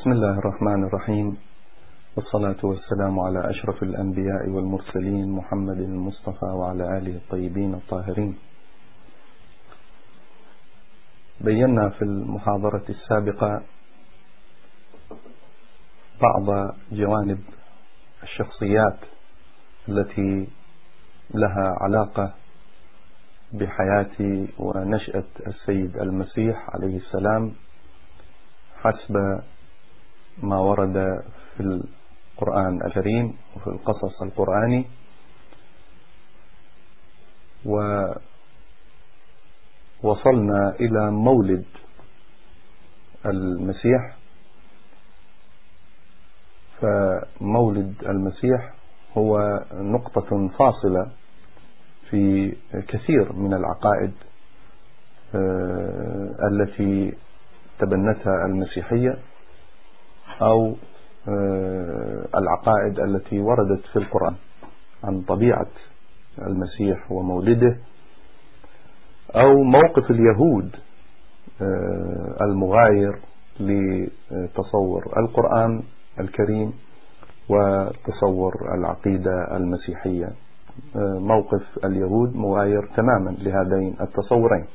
بسم الله الرحمن الرحيم، والصلاة والسلام على أشرف الأنبياء والمرسلين محمد المصطفى وعلى آله الطيبين الطاهرين. بينا في المحاضرة السابقة بعض جوانب الشخصيات التي لها علاقة بحياة ونشأة السيد المسيح عليه السلام حسب ما ورد في القرآن الكريم وفي القصص القرآني. ووصلنا إلى مولد المسيح، فمولد المسيح هو نقطة فاصلة في كثير من العقائد التي تبنتها المسيحية أو العقائد التي وردت في القرآن عن طبيعة المسيح ومولده، أو موقف اليهود المغاير لتصور القرآن الكريم وتصور العقيدة المسيحية. موقف اليهود مغاير تماما لهذين التصورين.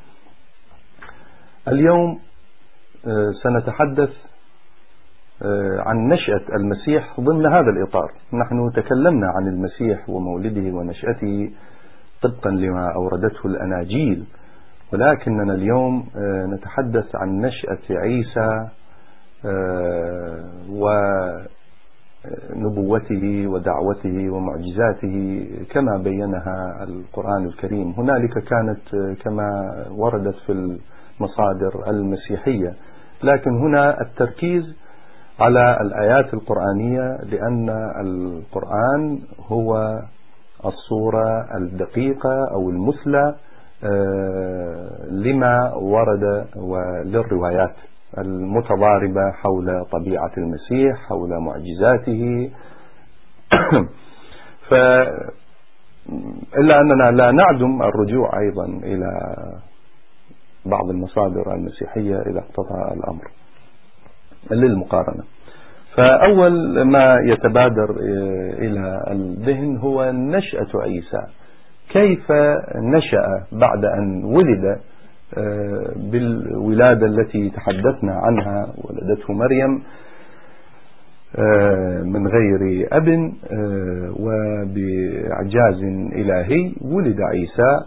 اليوم سنتحدث عن نشأة المسيح ضمن هذا الإطار. نحن تكلمنا عن المسيح ومولده ونشأته طبقا لما أوردته الأناجيل، ولكننا اليوم نتحدث عن نشأة عيسى ونبوته ودعوته ومعجزاته كما بينها القرآن الكريم. هنالك كانت كما وردت في المصادر المسيحية، لكن هنا التركيز على الآيات القرآنية، لأن القرآن هو الصورة الدقيقة أو المثلى لما ورد وللروايات المتضاربة حول طبيعة المسيح، حول معجزاته. إلا أننا لا نعدم الرجوع أيضا إلى بعض المصادر المسيحية إذا اقتضى الأمر للمقارنة. فأول ما يتبادر إلى الذهن هو نشأة عيسى، كيف نشأ بعد أن ولد بالولادة التي تحدثنا عنها، ولدته مريم من غير أب وبإعجاز إلهي. ولد عيسى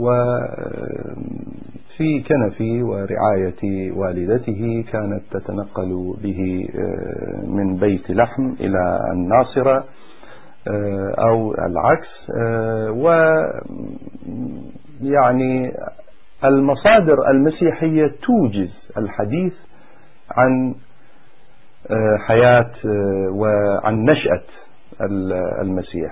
وفي كنف ورعاية والدته، كانت تتنقل به من بيت لحم إلى الناصرة أو العكس. ويعني المصادر المسيحية توجز الحديث عن حياة وعن نشأة المسيح.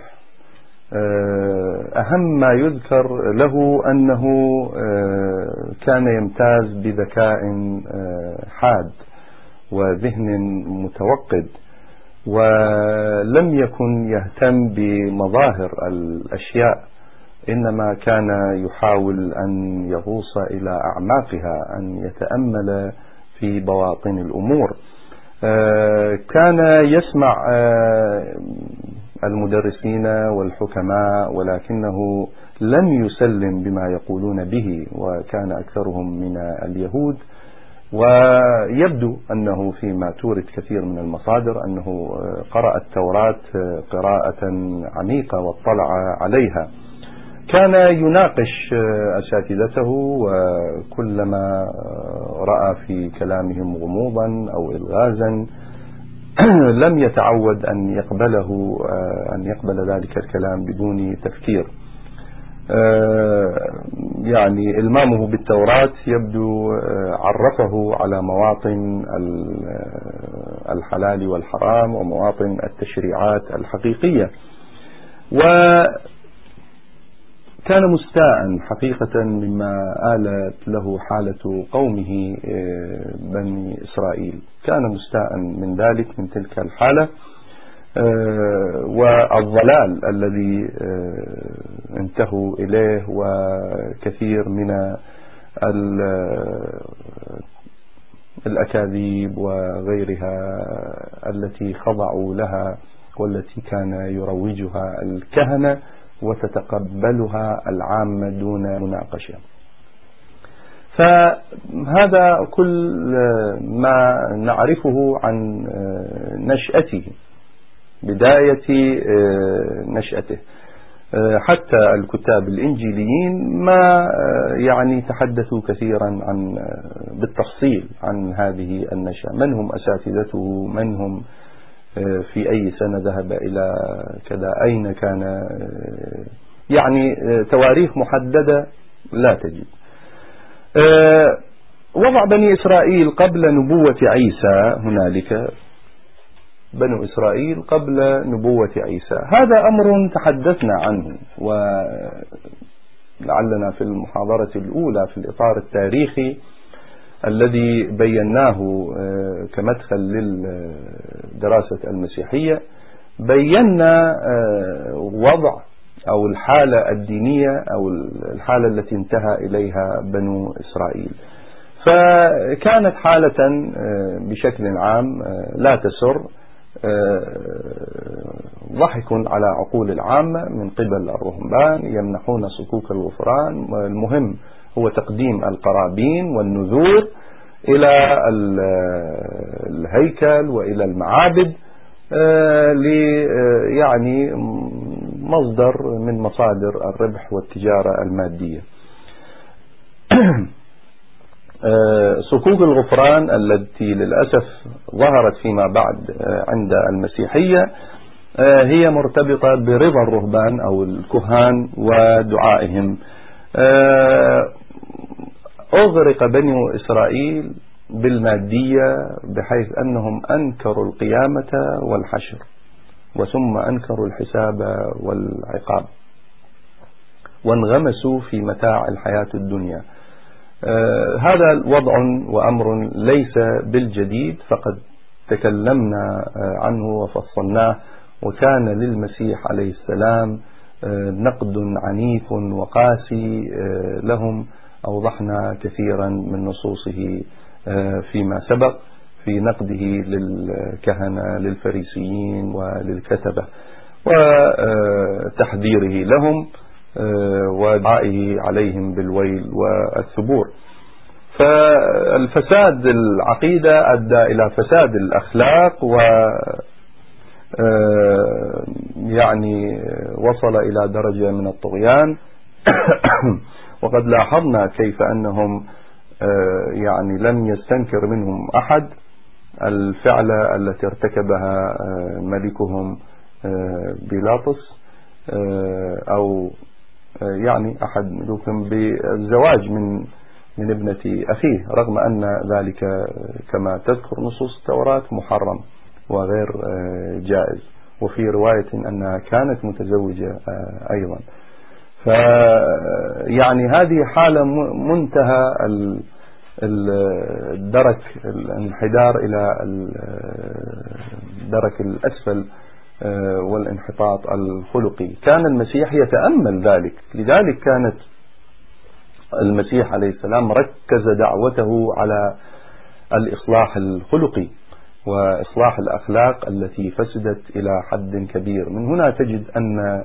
أهم ما يذكر له أنه كان يمتاز بذكاء حاد وذهن متوقد، ولم يكن يهتم بمظاهر الأشياء، إنما كان يحاول أن يغوص إلى أعماقها، أن يتأمل في بواطن الأمور. كان يسمع المدرسين والحكماء، ولكنه لم يسلم بما يقولون به، وكان أكثرهم من اليهود. ويبدو أنه فيما تورد كثير من المصادر أنه قرأ التوراة قراءة عميقة واطلع عليها. كان يناقش أساتذته، وكلما رأى في كلامهم غموضا أو إلغازا لم يتعود أن يقبل ذلك الكلام بدون تفكير. يعني إلمامه بالتوراة يبدو عرفه على مواطن الحلال والحرام ومواطن التشريعات الحقيقية، وكان مستاء حقيقة مما آلت له حالة قومه بني إسرائيل. كان مستاء من ذلك، من تلك الحالة والضلال الذي انتهوا إليه، وكثير من الأكاذيب وغيرها التي خضعوا لها والتي كان يروجها الكهنة وتتقبلها العامة دون مناقشة. فهذا كل ما نعرفه عن نشأته، بداية نشأته. حتى الكتاب الإنجيليين ما يعني تحدثوا كثيرا بالتفصيل عن هذه النشأة، من هم أساتذته، من هم في أي سنة ذهب إلى كذا، أين كان، يعني تواريخ محددة لا تجد. وضع بني إسرائيل قبل نبوة عيسى، هنالك بنو إسرائيل قبل نبوة عيسى، هذا أمر تحدثنا عنه، ولعلنا في المحاضرة الأولى في الإطار التاريخي الذي بيناه كمدخل للدراسة المسيحية، بينا وضع أو الحالة الدينية أو الحالة التي انتهى إليها بنو إسرائيل. فكانت حالة بشكل عام لا تسر، ضحك على عقول العامة من قبل الرهبان يمنحون صكوك الغفران، المهم هو تقديم القرابين والنذور إلى الهيكل وإلى المعابد يعني مصدر من مصادر الربح والتجارة المادية. صكوك الغفران التي للأسف ظهرت فيما بعد عند المسيحية هي مرتبطة برضا الرهبان أو الكهان ودعائهم. أغرق بنو إسرائيل بالمادية بحيث أنهم أنكروا القيامة والحشر، وثم أنكروا الحساب والعقاب، وانغمسوا في متاع الحياة الدنيا. هذا وضع وأمر ليس بالجديد، فقد تكلمنا عنه وفصلناه، وكان للمسيح عليه السلام نقد عنيف وقاسي لهم، أوضحنا كثيرا من نصوصه فيما سبق في نقده للكهنة للفريسيين وللكتبة وتحذيره لهم ودعائه عليهم بالويل والثبور. فالفساد العقيدة أدى إلى فساد الأخلاق، و يعني وصل إلى درجة من الطغيان. وقد لاحظنا كيف أنهم يعني لم يستنكر منهم أحد الفعلة التي ارتكبها ملكهم بيلاطس، أو يعني أحد ملوكهم بالزواج من ابنة أخيه، رغم أن ذلك كما تذكر نصوص التوراة محرم وغير جائز، وفي رواية أنها كانت متزوجة أيضا. فيعني هذه حالة منتهى الدرك، الانحدار إلى الدرك الأسفل والانحطاط الخلقي. كان المسيح يتأمل ذلك، لذلك كانت المسيح عليه السلام ركز دعوته على الإصلاح الخلقي وإصلاح الأخلاق التي فسدت إلى حد كبير. من هنا تجد أن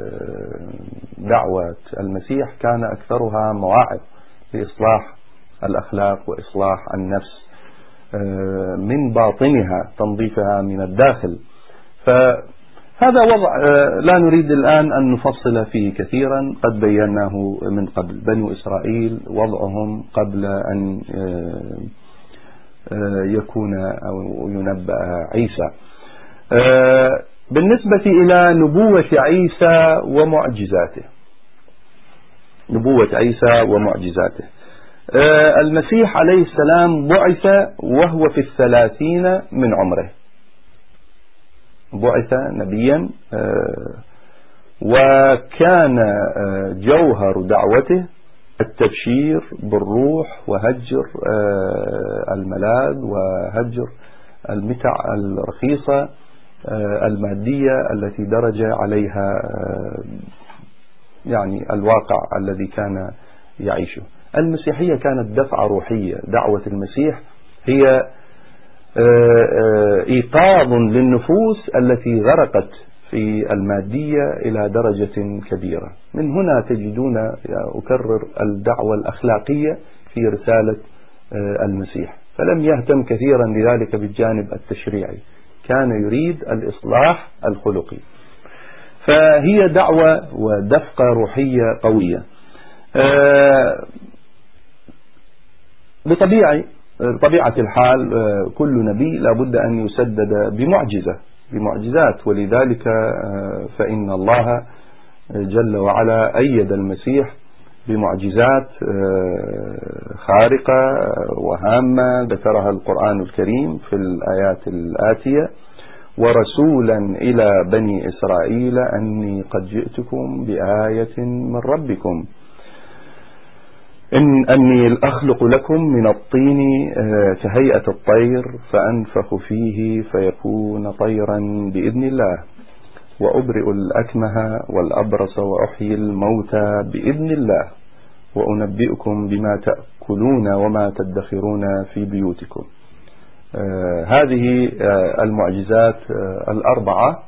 دعوة المسيح كان أكثرها مواعظ لإصلاح الأخلاق وإصلاح النفس من باطنها، تنظيفها من الداخل. فهذا وضع لا نريد الآن أن نفصل فيه كثيرا، قد بيناه من قبل. بنو إسرائيل وضعهم قبل أن يكون أو ينبأ عيسى. بالنسبة إلى نبوة عيسى ومعجزاته، نبوة عيسى ومعجزاته، المسيح عليه السلام بعث وهو في 30 من عمره، بعث نبيا، وكان جوهر دعوته التبشير بالروح وهجر الملاذ وهجر المتع الرخيصة المادية التي درج عليها يعني الواقع الذي كان يعيشه. المسيحية كانت دفعة روحية، دعوة المسيح هي إيقاظ للنفوس التي غرقت في المادية إلى درجة كبيرة. من هنا تجدون أكرر الدعوة الأخلاقية في رسالة المسيح، فلم يهتم كثيرا لذلك بالجانب التشريعي، كان يريد الإصلاح الخلقي. فهي دعوة ودفقة روحية قوية. بطبيعة الحال كل نبي لابد أن يسدد بمعجزات، ولذلك فإن الله جل وعلا أيد المسيح بمعجزات خارقة وهامة ذكرها القرآن الكريم في الآيات الآتية: ورسولا إلى بني إسرائيل أني قد جئتكم بآية من ربكم أني أخلق لكم من الطين كهيئة الطير فأنفخ فيه فيكون طيرا بإذن الله، وأبرئ الأكمه والأبرص وأحيي الموتى بإذن الله، وأنبئكم بما تأكلون وما تدخرون في بيوتكم. هذه المعجزات الأربعة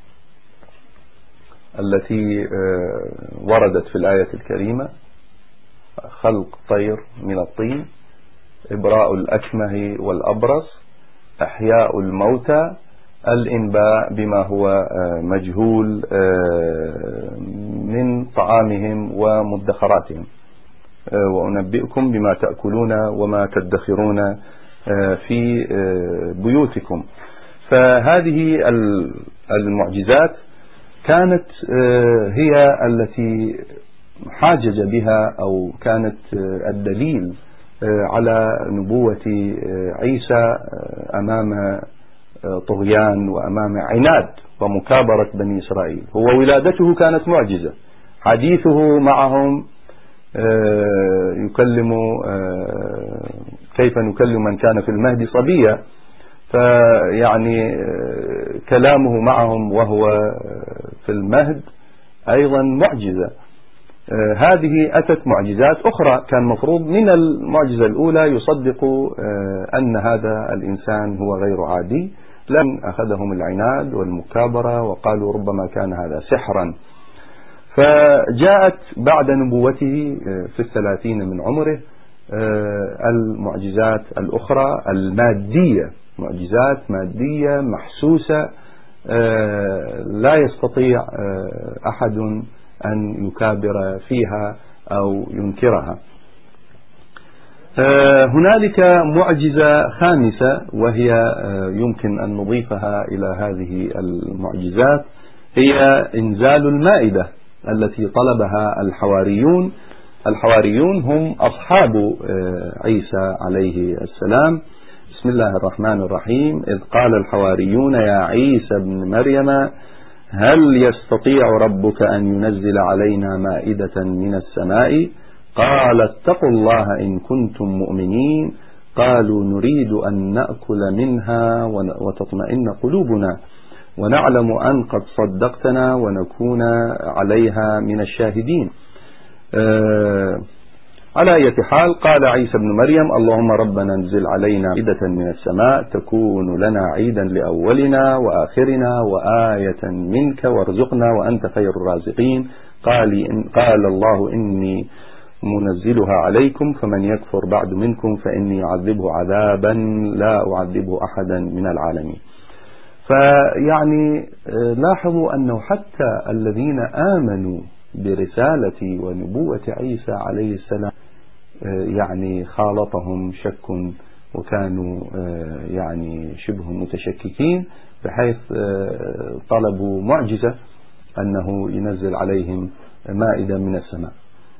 التي وردت في الآية الكريمة: خلق طير من الطين، إبراء الأكمه والأبرص، أحياء الموتى، الإنباء بما هو مجهول من طعامهم ومدخراتهم، وأنبئكم بما تأكلون وما تدخرون في بيوتكم. فهذه المعجزات كانت هي التي حاجج بها أو كانت الدليل على نبوة عيسى أمام طغيان وأمام عناد ومكابرة بني إسرائيل. هو ولادته كانت معجزة، حديثه معهم يكلم كيف نكلم من كان في المهد صبيا، فيعني كلامه معهم وهو في المهد أيضا معجزة. هذه أتت معجزات أخرى، كان مفروض من المعجزة الأولى يصدق أن هذا الإنسان هو غير عادي، لم أخذهم العناد والمكابرة وقالوا ربما كان هذا سحرا. فجاءت بعد نبوته في 30 من عمره المعجزات الأخرى المادية، معجزات مادية محسوسة لا يستطيع أحد أن يكابر فيها أو ينكرها. هنالك معجزة خامسة وهي يمكن أن نضيفها إلى هذه المعجزات، هي إنزال المائدة التي طلبها الحواريون. الحواريون هم أصحاب عيسى عليه السلام. بسم الله الرحمن الرحيم: إذ قال الحواريون يا عيسى ابن مريم هل يستطيع ربك أن ينزل علينا مائدة من السماء؟ قال اتقوا الله إن كنتم مؤمنين. قالوا نريد أن نأكل منها وتطمئن قلوبنا ونعلم أن قد صدقتنا ونكون عليها من الشاهدين. على أي حال قال عيسى بن مريم: اللهم ربنا انزل علينا مائدة من السماء تكون لنا عيدا لأولنا وآخرنا وآية منك وارزقنا وأنت خير الرازقين. قال الله إني منزلها عليكم فمن يكفر بعد منكم فإني أعذبه عذابا لا أعذبه أحدا من العالمين. فيعني لاحظوا أنه حتى الذين آمنوا برسالة ونبوة عيسى عليه السلام يعني خالطهم شك وكانوا يعني شبه متشككين، بحيث طلبوا معجزة أنه ينزل عليهم مائدة من السماء.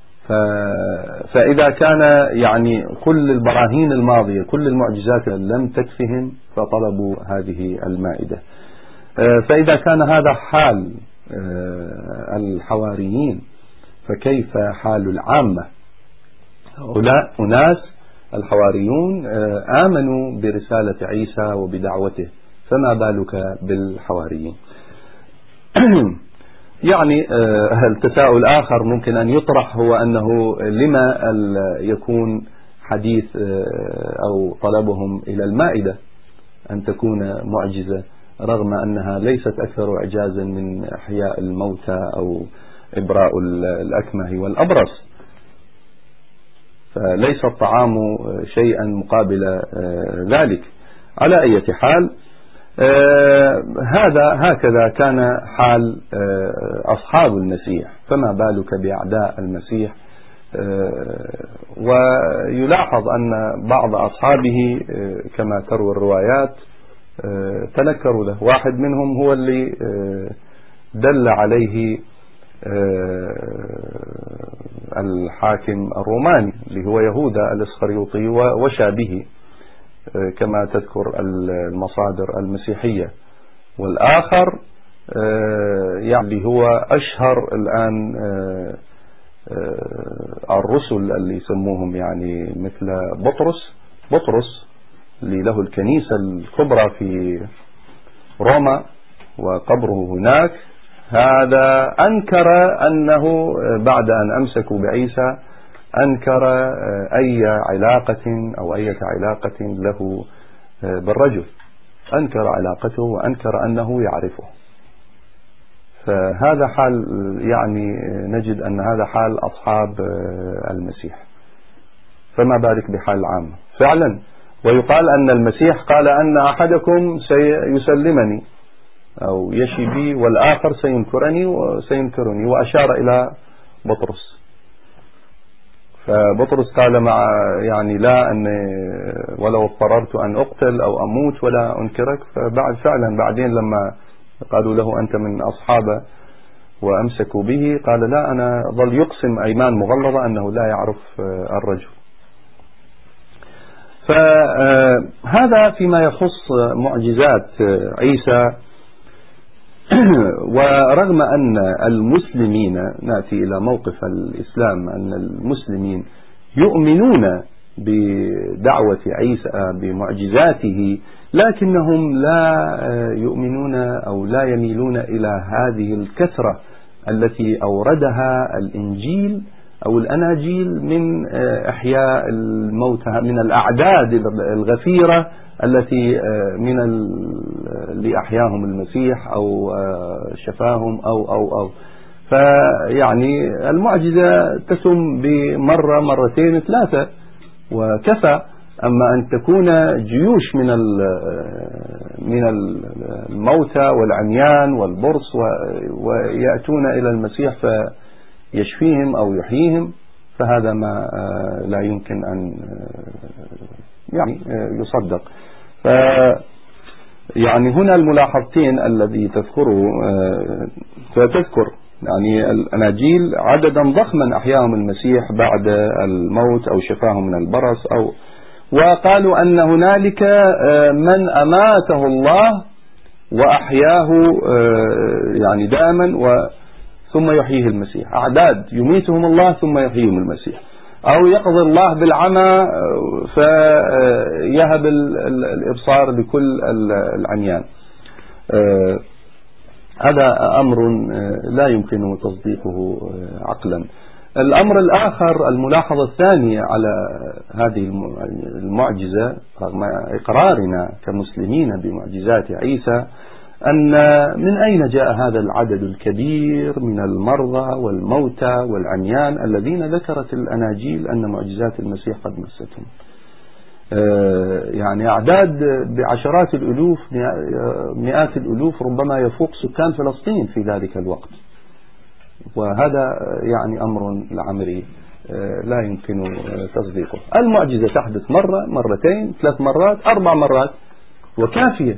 فإذا كان يعني كل البراهين الماضية كل المعجزات لم تكفهم فطلبوا هذه المائدة. فإذا كان هذا حال الحواريين فكيف حال العامة؟ هؤلاء أناس الحواريون آمنوا برسالة عيسى وبدعوته، فما بالك بالحواريين؟ يعني التساؤل الآخر ممكن أن يطرح هو أنه لما يكون حديث أو طلبهم إلى المائدة أن تكون معجزة، رغم أنها ليست أكثر إعجازا من إحياء الموتى أو إبراء الأكمه والأبرص. فليس الطعام شيئا مقابل ذلك. على أي حال، هكذا كان حال أصحاب المسيح، فما بالك بأعداء المسيح. ويلاحظ أن بعض أصحابه كما تروي الروايات تنكروا له. واحد منهم هو اللي دل عليه الحاكم الروماني اللي هو يهوذا الإسخريوطي وشابهه كما تذكر المصادر المسيحية. والآخر يعني هو أشهر الآن الرسل اللي يسموهم يعني مثل بطرس اللي له الكنيسة الكبرى في روما وقبره هناك. هذا أنكر أنه بعد أن أمسكوا بعيسى أنكر أي علاقة أو أي علاقة له بالرجل، أنكر علاقته وأنكر أنه يعرفه. فهذا حال، يعني نجد أن هذا حال أصحاب المسيح، فما بالك بحال العامة فعلا. ويقال أن المسيح قال أن أحدكم سيسلمني أو يشي بي والآخر سينكرني وأشار إلى بطرس. فبطرس قال يعني لا، أن ولو اضطررت أن أقتل أو أموت ولا أنكرك. فعلا بعدين لما قالوا له أنت من أصحابه وأمسكوا به قال لا، أنا ظل يقسم أيمان مغلظة أنه لا يعرف الرجل. فهذا فيما يخص معجزات عيسى. ورغم أن المسلمين، نأتي إلى موقف الإسلام، أن المسلمين يؤمنون بدعوة عيسى بمعجزاته، لكنهم لا يؤمنون أو لا يميلون إلى هذه الكثرة التي أوردها الإنجيل أو الأناجيل من إحياء الموتى، من الأعداد الغفيرة التي من اللي أحياهم المسيح أو شفاهم أو فيعني المعجزة تتم بمرة مرتين ثلاثة وكفى. أما أن تكون جيوش من الموتى والعميان والبرص ويأتون إلى المسيح فيشفيهم أو يحييهم، فهذا ما لا يمكن أن يعني يصدق. يعني هنا الملاحظتين الذي تذكره، فتذكر يعني الأناجيل عددا ضخما أحياهم المسيح بعد الموت أو شفاهم من البرص وقالوا أن هنالك من أماته الله وأحياه يعني دائما ثم يحييه المسيح، أعداد يميتهم الله ثم يحييهم المسيح، أو يقضي الله بالعمى فيهب الإبصار لكل العميان. هذا أمر لا يمكن تصديقه عقلا. الأمر الآخر، الملاحظة الثانية على هذه المعجزة رغم إقرارنا كمسلمين بمعجزات عيسى، أن من أين جاء هذا العدد الكبير من المرضى والموتى والعميان الذين ذكرت الأناجيل أن معجزات المسيح قد مستهم؟ يعني أعداد بعشرات الألوف، مئات الألوف، ربما يفوق سكان فلسطين في ذلك الوقت. وهذا يعني أمر العمري لا يمكن تصديقه. المعجزة تحدث مرة، مرتين، 3 مرات، 4 مرات وكافية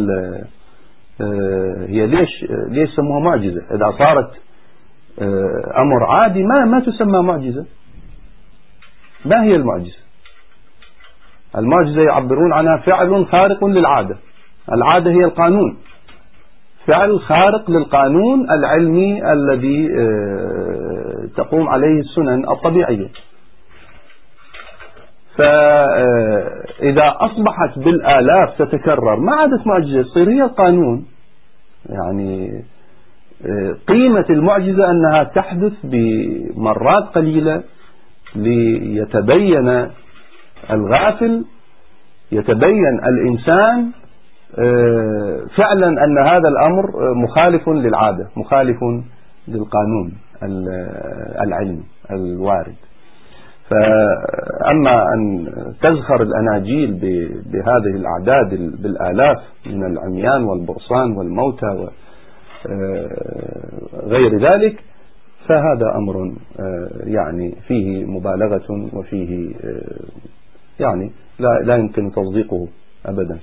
هي ليش سموها معجزة؟ إذا صارت أمر عادي ما تسمى معجزة. ما هي المعجزة؟ المعجزة يعبرون عنها فعل خارق للعادة. العادة هي القانون، فعل خارق للقانون العلمي الذي تقوم عليه السنن الطبيعية. فإذا أصبحت بالآلاف تتكرر ما عادت معجزة، تصير هي القانون. يعني قيمة المعجزة أنها تحدث بمرات قليلة ليتبين الغافل يتبين الإنسان فعلا أن هذا الأمر مخالف للعادة، مخالف للقانون العلمي الوارد. فأما أن تزخر الأناجيل بهذه الأعداد بالآلاف من العميان والبرصان والموتى وغير ذلك، فهذا أمر يعني فيه مبالغة وفيه يعني لا يمكن تصديقه أبدا.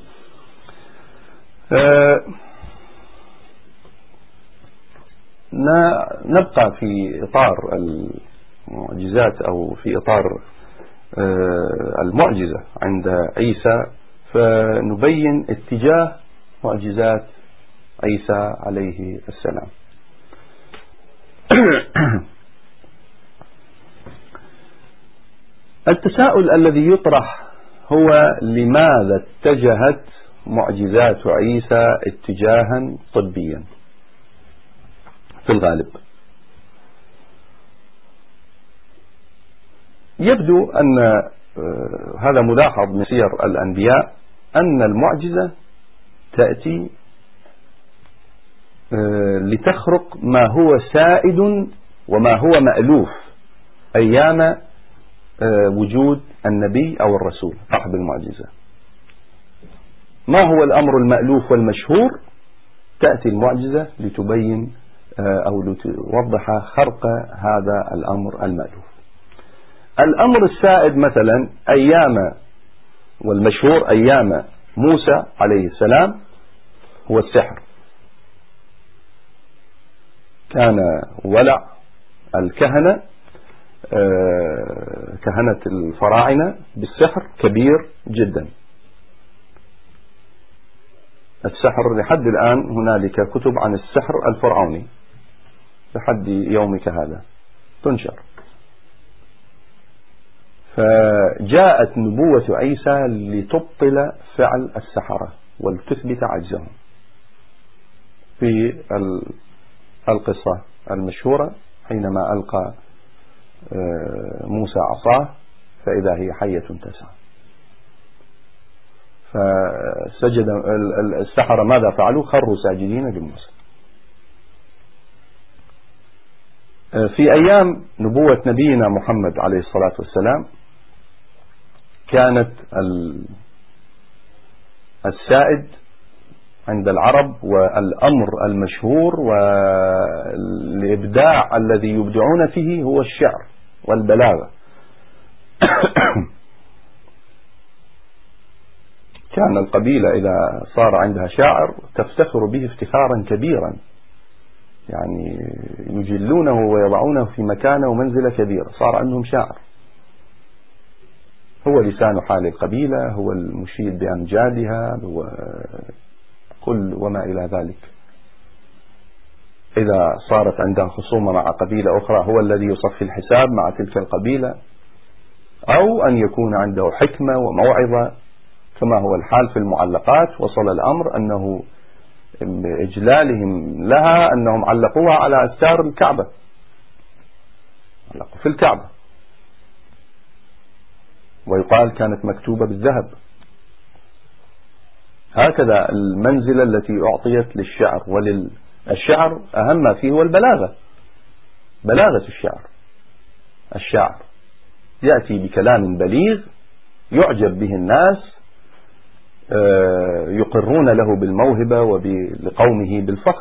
نبقى في إطار المعجزات أو في إطار المعجزة عند عيسى، فنبين اتجاه معجزات عيسى عليه السلام. التساؤل الذي يطرح هو: لماذا اتجهت معجزات عيسى اتجاها طبيا في الغالب؟ يبدو أن هذا ملاحظ من سير الأنبياء، أن المعجزة تأتي لتخرق ما هو سائد وما هو مألوف أيام وجود النبي أو الرسول صاحب المعجزة. ما هو الأمر المألوف والمشهور؟ تأتي المعجزة لتبين أو لتوضح خرق هذا الأمر المألوف. الأمر السائد مثلا أيام والمشهور أيام موسى عليه السلام هو السحر. كان ولع الكهنة كهنة الفراعنة بالسحر كبير جدا. السحر لحد الآن هنالك كتب عن السحر الفرعوني لحد يومك هذا تنشر. فجاءت نبوة عيسى لتبطل فعل السحرة ولتثبت عجزهم. في القصة المشهورة حينما ألقى موسى عصاه فإذا هي حية تسعى، فسجد السحرة ماذا فعلوا؟ خروا ساجدين لموسى. في أيام نبوة نبينا محمد عليه الصلاة والسلام كانت السائد عند العرب والأمر المشهور والإبداع الذي يبدعون فيه هو الشعر والبلاغة. كان القبيلة إذا صار عندها شاعر تفتخر به افتخارا كبيرا، يعني يجلونه ويضعونه في مكانه ومنزلة كبيرة. صار عندهم شاعر هو لسان حال القبيلة، هو المشيد بأمجادها، هو كل وما إلى ذلك. إذا صارت عندها خصومة مع قبيلة أخرى هو الذي يصفي الحساب مع تلك القبيلة، أو أن يكون عنده حكمة وموعظة كما هو الحال في المعلقات. وصل الأمر أنه بإجلالهم لها أنهم علقوها على أستار الكعبة، علقوا في الكعبة، ويقال كانت مكتوبة بالذهب. هكذا المنزلة التي أعطيت للشعر. وللشعر أهم ما فيه هو البلاغة، بلاغة الشعر. الشعر يأتي بكلام بليغ يعجب به الناس، يقرون له بالموهبة ولقومه بالفخر.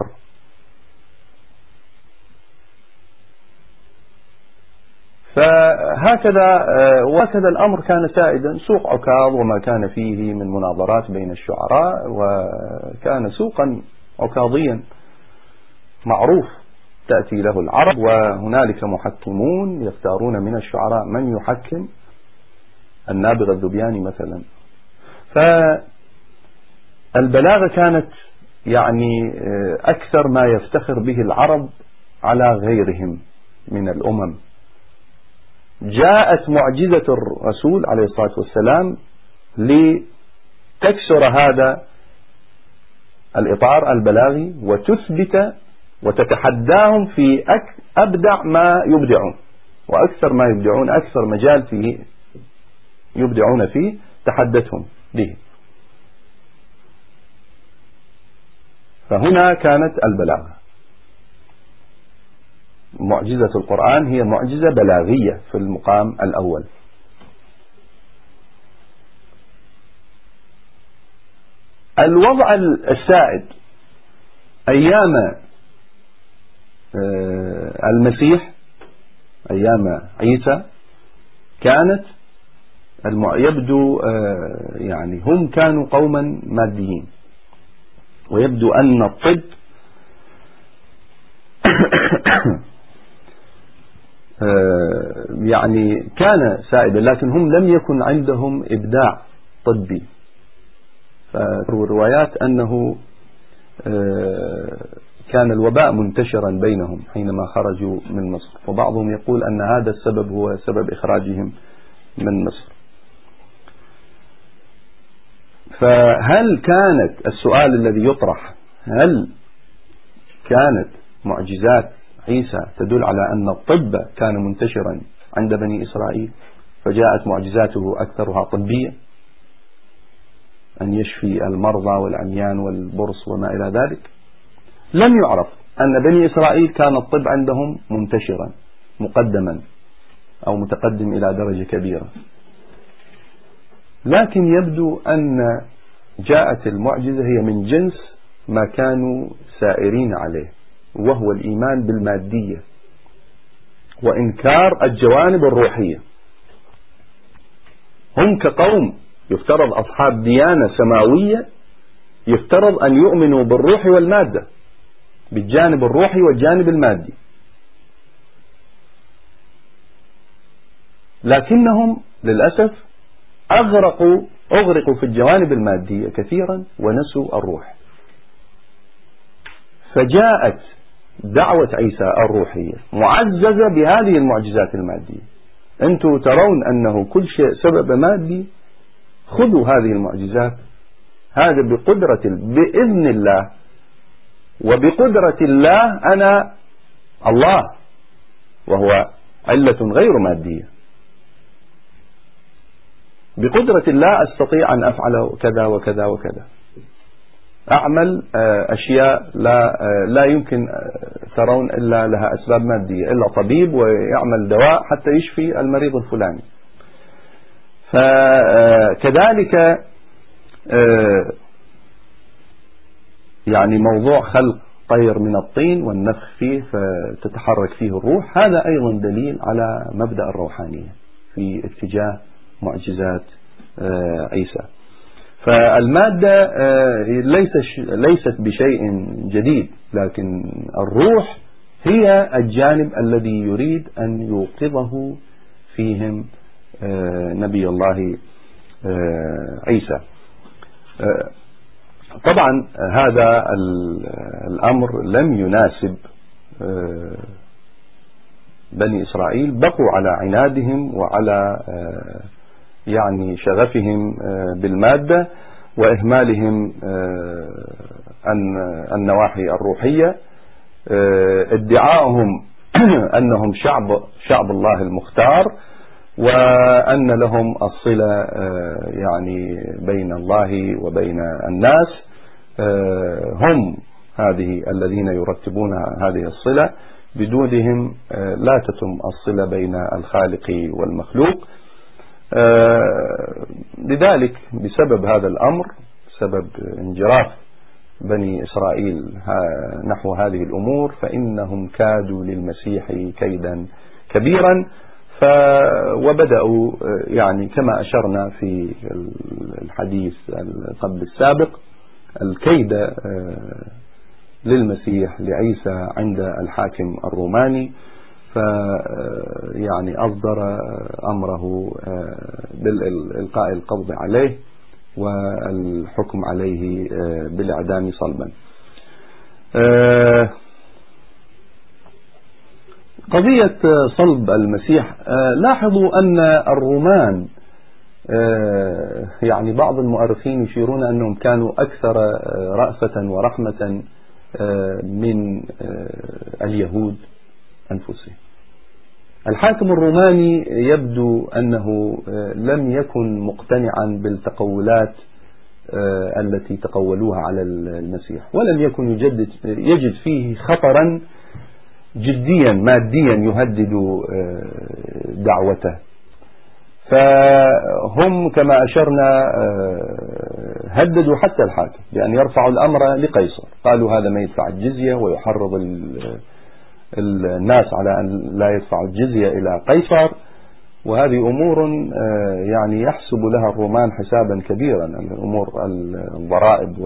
فهكذا وهكذا الأمر كان سائدا. سوق عكاظ وما كان فيه من مناظرات بين الشعراء، وكان سوقا عكاظيا معروف تأتي له العرب، وهنالك محكمون يختارون من الشعراء من يحكم، النابغة الذبياني مثلا. فالبلاغة كانت يعني أكثر ما يفتخر به العرب على غيرهم من الأمم. جاءت معجزة الرسول عليه الصلاة والسلام لتكسر هذا الإطار البلاغي وتثبت وتتحداهم في أبدع ما يبدعون، وأكثر ما يبدعون أكثر مجال فيه يبدعون فيه تحدثهم به. فهنا كانت البلاغة. معجزة القرآن هي معجزة بلاغية في المقام الأول. الوضع السائد أيام المسيح، أيام عيسى، كانت يبدو يعني هم كانوا قوما ماديين، ويبدو أن الطب يعني كان سائدا، لكن هم لم يكن عندهم إبداع طبي. فالروايات أنه كان الوباء منتشرا بينهم حينما خرجوا من مصر، وبعضهم يقول أن هذا السبب هو سبب إخراجهم من مصر. فهل كانت، السؤال الذي يطرح، هل كانت معجزات عيسى تدل على أن الطب كان منتشرا عند بني إسرائيل فجاءت معجزاته أكثرها طبية، أن يشفي المرضى والعميان والبرص وما إلى ذلك؟ لم يعرف أن بني إسرائيل كان الطب عندهم منتشرا مقدما أو متقدم إلى درجة كبيرة، لكن يبدو أن جاءت المعجزة هي من جنس ما كانوا سائرين عليه، وهو الإيمان بالمادية وإنكار الجوانب الروحية. هم كقوم يفترض أصحاب ديانة سماوية يفترض أن يؤمنوا بالروح والمادة، بالجانب الروحي والجانب المادي، لكنهم للأسف أغرقوا في الجوانب المادية كثيرا ونسوا الروح. فجاءت دعوة عيسى الروحية معززة بهذه المعجزات المادية. أنتم ترون أنه كل شيء سبب مادي، خذوا هذه المعجزات، هذا بإذن الله وبقدرة الله، أنا الله وهو علة غير مادية، بقدرة الله أستطيع أن أفعل كذا وكذا وكذا، أعمل أشياء لا يمكن ترون إلا لها أسباب مادية، إلا طبيب ويعمل دواء حتى يشفي المريض الفلاني. فكذلك يعني موضوع خلق طير من الطين والنفخ فيه فتتحرك فيه الروح، هذا أيضا دليل على مبدأ الروحانية في اتجاه معجزات عيسى. فالمادة ليست بشيء جديد، لكن الروح هي الجانب الذي يريد أن يوقظه فيهم نبي الله عيسى. طبعا هذا الأمر لم يناسب بني إسرائيل، بقوا على عنادهم وعلى يعني شغفهم بالمادة وإهمالهم النواحي الروحية، ادعاءهم أنهم شعب الله المختار، وأن لهم الصلة يعني بين الله وبين الناس، هم هذه الذين يرتبون هذه الصلة، بدونهم لا تتم الصلة بين الخالق والمخلوق. لذلك بسبب هذا الأمر، سبب انجراف بني إسرائيل نحو هذه الأمور، فإنهم كادوا للمسيح كيدا كبيرا، وبدأوا يعني كما أشرنا في الحديث قبل السابق الكيد للمسيح لعيسى عند الحاكم الروماني، يعني أصدر أمره بالإلقاء القبض عليه والحكم عليه بالإعدام صلبا. قضية صلب المسيح، لاحظوا أن الرومان يعني بعض المؤرخين يشيرون أنهم كانوا أكثر رأفة ورحمة من اليهود أنفسهم. الحاكم الروماني يبدو أنه لم يكن مقتنعا بالتقولات التي تقولوها على المسيح، ولم يكن يجد فيه خطرا جديا ماديا يهدد دعوته. فهم كما أشرنا هددوا حتى الحاكم بأن يرفعوا الأمر لقيصر، قالوا هذا ما يدفع الجزية ويحرض الناس على أن لا يدفعوا الجزية إلى قيصر، وهذه أمور يعني يحسب لها الرومان حسابا كبيرا، الأمور الضرائب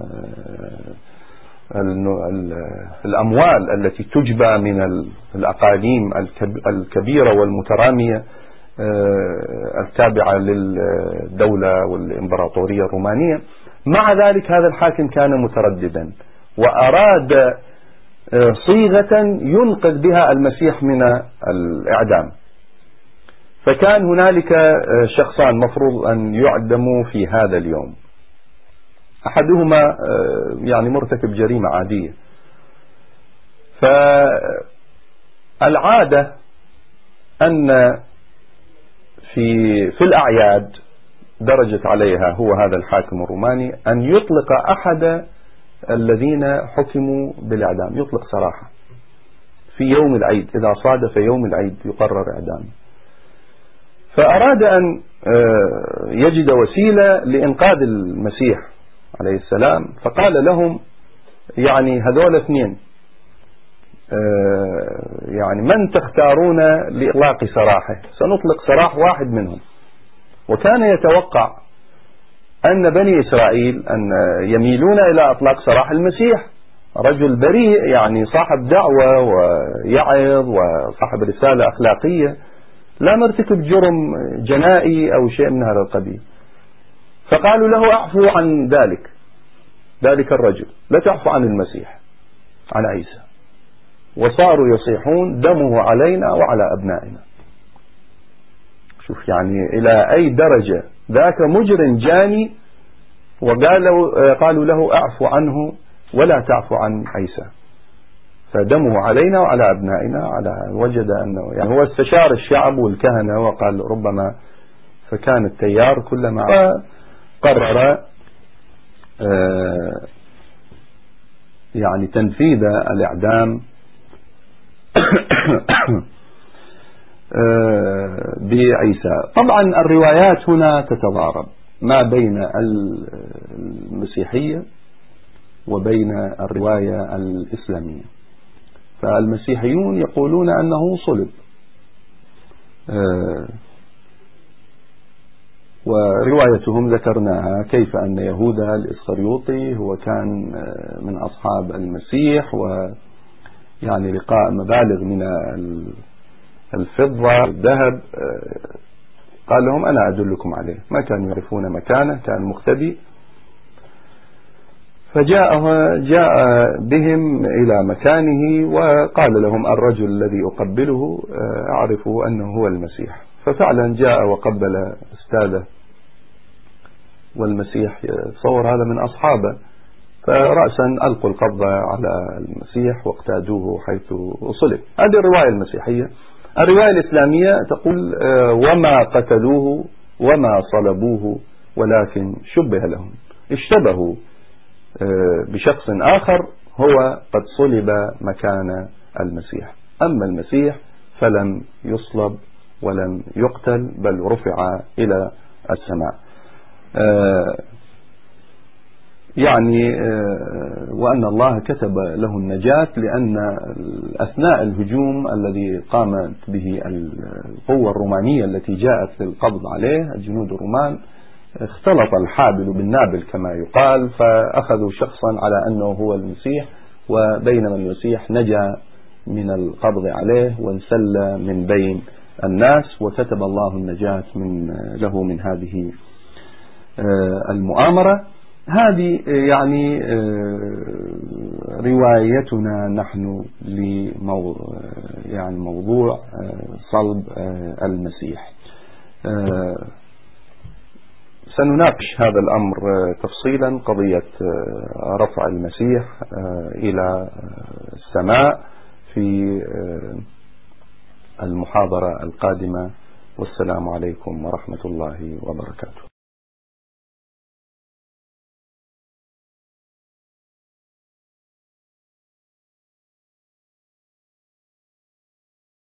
والأموال التي تجبى من الأقاليم الكبيرة والمترامية التابعة للدولة والإمبراطورية الرومانية. مع ذلك هذا الحاكم كان مترددا وأراد صيغة ينقذ بها المسيح من الإعدام. فكان هنالك شخصان مفروض أن يعدموا في هذا اليوم، أحدهما يعني مرتكب جريمة عادية. فالعادة أن في الأعياد درجت عليها هو هذا الحاكم الروماني أن يطلق أحد الذين حكموا بالإعدام، يطلق سراحة في يوم العيد، إذا صادف يوم العيد يقرر إعدامه. فأراد أن يجد وسيلة لإنقاذ المسيح عليه السلام، فقال لهم يعني هذول اثنين يعني من تختارون لإطلاق سراحه؟ سنطلق سراح واحد منهم. وكان يتوقع أن بني إسرائيل أن يميلون إلى إطلاق سراح المسيح، رجل بريء يعني صاحب دعوة ويعظ وصاحب رسالة أخلاقية، لا مرتكب جرم جنائي أو شيء من هذا القبيل. فقالوا له اعفوا عن ذلك الرجل، لا تعفوا عن المسيح، عن عيسى. وصاروا يصيحون دمه علينا وعلى أبنائنا. شوف يعني إلى أي درجة ذاك مجرم جاني، قالوا له اعفوا عنه ولا تعفوا عن عيسى، فدمه علينا وعلى أبنائنا. وجد أنه يعني هو استشار الشعب والكهنة وقال ربما، فكان التيار كلما قرر يعني تنفيذ الإعدام بعيسى. طبعا الروايات هنا تتضارب ما بين المسيحية وبين الرواية الإسلامية. فالمسيحيون يقولون أنه صلب، وروايتهم ذكرناها كيف أن يهوذا الإسخريوطي هو كان من أصحاب المسيح، ويعني لقاء مبالغ من الفضة والذهب قال لهم أنا أدلكم عليه، ما كانوا يعرفون مكانه، كان مختبئ. فجاء بهم إلى مكانه وقال لهم الرجل الذي أقبله أعرف أنه هو المسيح. ففعلا جاء وقبل أستاذه، والمسيح تصور هذا من أصحابه، فرأسا ألقوا القبضة على المسيح واقتادوه حيث صلب. هذه الرواية المسيحية. الرواية الإسلامية تقول وما قتلوه وما صلبوه ولكن شبه لهم، اشتبهوا بشخص آخر هو قد صلب مكان المسيح. أما المسيح فلم يصلب ولم يقتل، بل رفع إلى السماء. يعني وأن الله كتب له النجاة، لأن أثناء الهجوم الذي قامت به القوة الرومانية التي جاءت للقبض عليه، الجنود الرومان اختلط الحابل بالنابل كما يقال، فأخذوا شخصا على أنه هو المسيح، وبينما المسيح نجا من القبض عليه وانسل من بين الناس، وكتب الله النجاة له من هذه المؤامرة. هذه يعني روايتنا نحن يعني موضوع صلب المسيح. سنناقش هذا الأمر تفصيلا، قضية رفع المسيح إلى السماء في المحاضرة القادمة، والسلام عليكم ورحمة الله وبركاته.